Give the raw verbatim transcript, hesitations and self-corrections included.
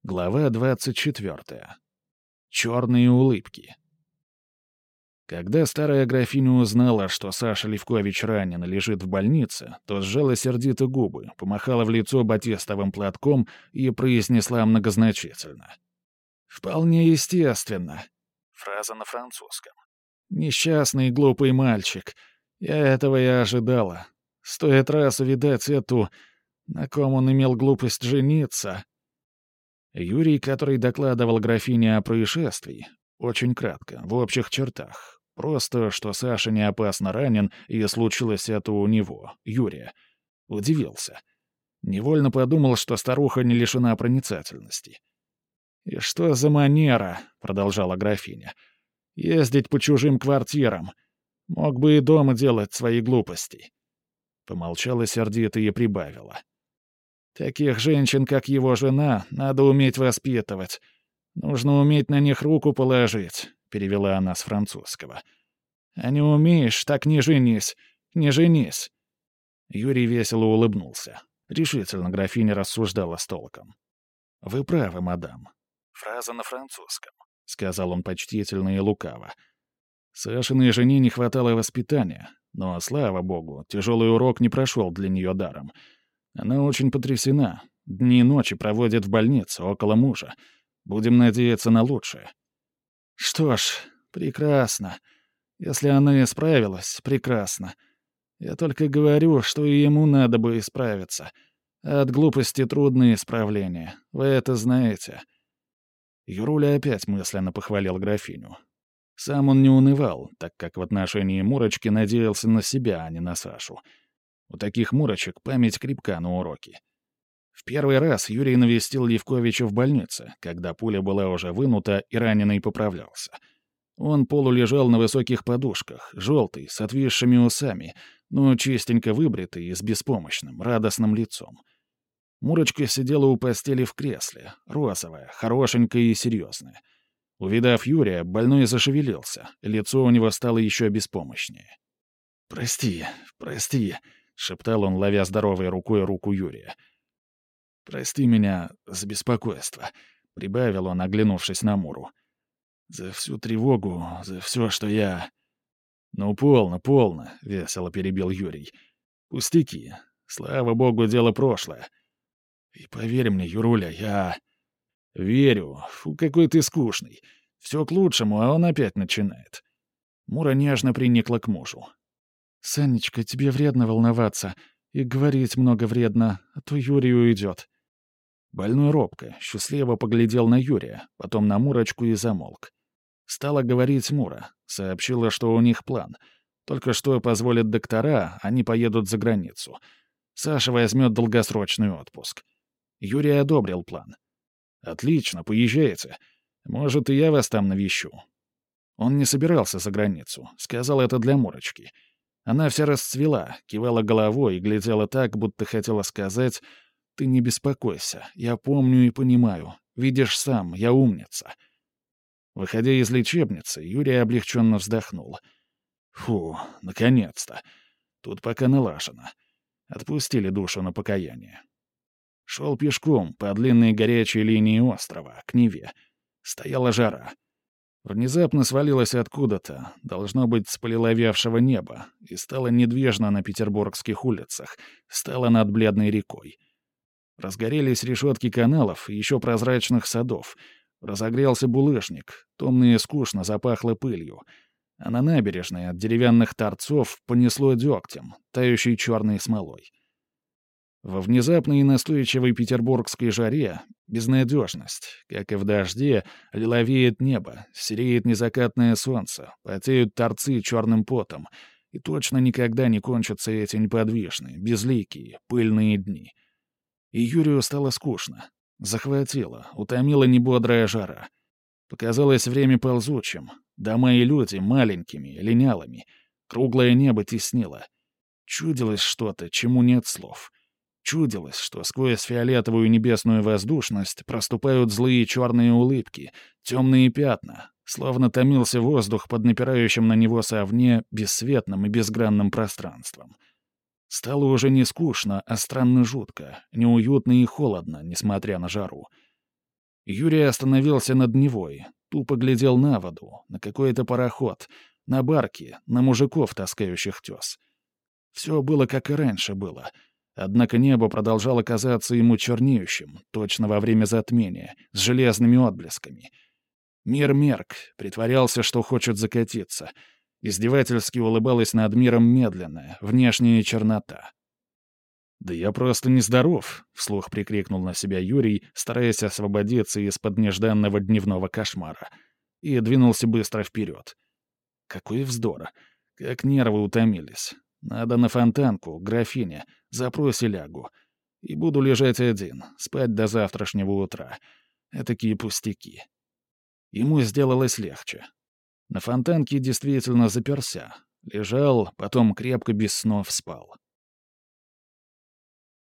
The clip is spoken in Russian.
Глава двадцать четвёртая. Черные улыбки. Когда старая графиня узнала, что Саша Левкович ранен и лежит в больнице, то сжала сердито губы, помахала в лицо батистовым платком и произнесла многозначительно. «Вполне естественно». Фраза на французском. «Несчастный глупый мальчик. Я этого и ожидала. Стоит раз увидать эту, на ком он имел глупость жениться». Юрий, который докладывал графине о происшествии, очень кратко, в общих чертах. Просто, что Саша не опасно ранен, и случилось это у него, Юрия. Удивился. Невольно подумал, что старуха не лишена проницательности. «И что за манера?» — продолжала графиня. «Ездить по чужим квартирам. Мог бы и дома делать свои глупости». Помолчала сердито и прибавила. «Таких женщин, как его жена, надо уметь воспитывать. Нужно уметь на них руку положить», — перевела она с французского. «А не умеешь, так не женись, не женись». Юрий весело улыбнулся. Решительно графиня рассуждала с толком. «Вы правы, мадам». «Фраза на французском», — сказал он почтительно и лукаво. Сашиной жене не хватало воспитания, но, слава богу, тяжелый урок не прошел для нее даром. Она очень потрясена. Дни и ночи проводит в больнице, около мужа. Будем надеяться на лучшее. Что ж, прекрасно. Если она исправилась, прекрасно. Я только говорю, что и ему надо бы исправиться. А от глупости трудное исправление. Вы это знаете. Юруля опять мысленно похвалил графиню. Сам он не унывал, так как в отношении Мурочки надеялся на себя, а не на Сашу. У таких Мурочек память крепка на уроки. В первый раз Юрий навестил Левковича в больнице, когда пуля была уже вынута и раненый поправлялся. Он полулежал на высоких подушках, желтый, с отвисшими усами, но чистенько выбритый и с беспомощным, радостным лицом. Мурочка сидела у постели в кресле, розовая, хорошенькая и серьезная. Увидав Юрия, больной зашевелился, лицо у него стало еще беспомощнее. «Прости, прости», — шептал он, ловя здоровой рукой руку Юрия. «Прости меня за беспокойство», — прибавил он, оглянувшись на Муру. «За всю тревогу, за все, что я...» «Ну, полно, полно», — весело перебил Юрий. «Пустяки. Слава богу, дело прошлое. И поверь мне, Юруля, я...» «Верю. Фу, какой ты скучный. Все к лучшему, а он опять начинает». Мура нежно приникла к мужу. «Санечка, тебе вредно волноваться. И говорить много вредно, а то Юрий уйдет». Больной робко, счастливо поглядел на Юрия, потом на Мурочку и замолк. Стала говорить Мура, сообщила, что у них план. Только что позволят доктора, они поедут за границу. Саша возьмет долгосрочный отпуск. Юрий одобрил план. «Отлично, поезжайте. Может, и я вас там навещу». Он не собирался за границу, сказал это для Мурочки. Она вся расцвела, кивала головой и глядела так, будто хотела сказать: «Ты не беспокойся, я помню и понимаю. Видишь сам, я умница». Выходя из лечебницы, Юрий облегченно вздохнул. «Фу, наконец-то. Тут пока налажено. Отпустили душу на покаяние». Шел пешком по длинной горячей линии острова, к Неве. Стояла жара. Внезапно свалилась откуда-то, должно быть, с полиловевшего неба, и стала недвижна на петербургских улицах, стала над бледной рекой. Разгорелись решетки каналов и еще прозрачных садов. Разогрелся булыжник, томно и скучно запахло пылью. А на набережной от деревянных торцов понесло дегтем, тающей черной смолой. Во внезапной и настойчивой петербургской жаре безнадежность, как и в дожде, лиловеет небо, сереет незакатное солнце, потеют торцы черным потом, и точно никогда не кончатся эти неподвижные, безликие, пыльные дни. И Юрию стало скучно. Захватило, утомила небодрая жара. Показалось время ползучим, дома и люди маленькими, линялыми. Круглое небо теснило. Чудилось что-то, чему нет слов. Чудилось, что сквозь фиолетовую небесную воздушность проступают злые черные улыбки, темные пятна, словно томился воздух под напирающим на него совне бесцветным и безгранным пространством. Стало уже не скучно, а странно жутко, неуютно и холодно, несмотря на жару. Юрий остановился над Невой, тупо глядел на воду, на какой-то пароход, на барки, на мужиков, таскающих тес. Все было, как и раньше было. Однако небо продолжало казаться ему чернеющим, точно во время затмения, с железными отблесками. Мир мерк, притворялся, что хочет закатиться. Издевательски улыбалась над миром медленная, внешняя чернота. «Да я просто нездоров», — вслух прикрикнул на себя Юрий, стараясь освободиться из-под нежданного дневного кошмара, и двинулся быстро вперед. Какой вздор! Как нервы утомились. Надо на фонтанку, графиня, запроси лягу. И буду лежать один, спать до завтрашнего утра. Этакие пустяки. Ему сделалось легче. На фонтанке действительно заперся. Лежал, потом крепко без снов спал.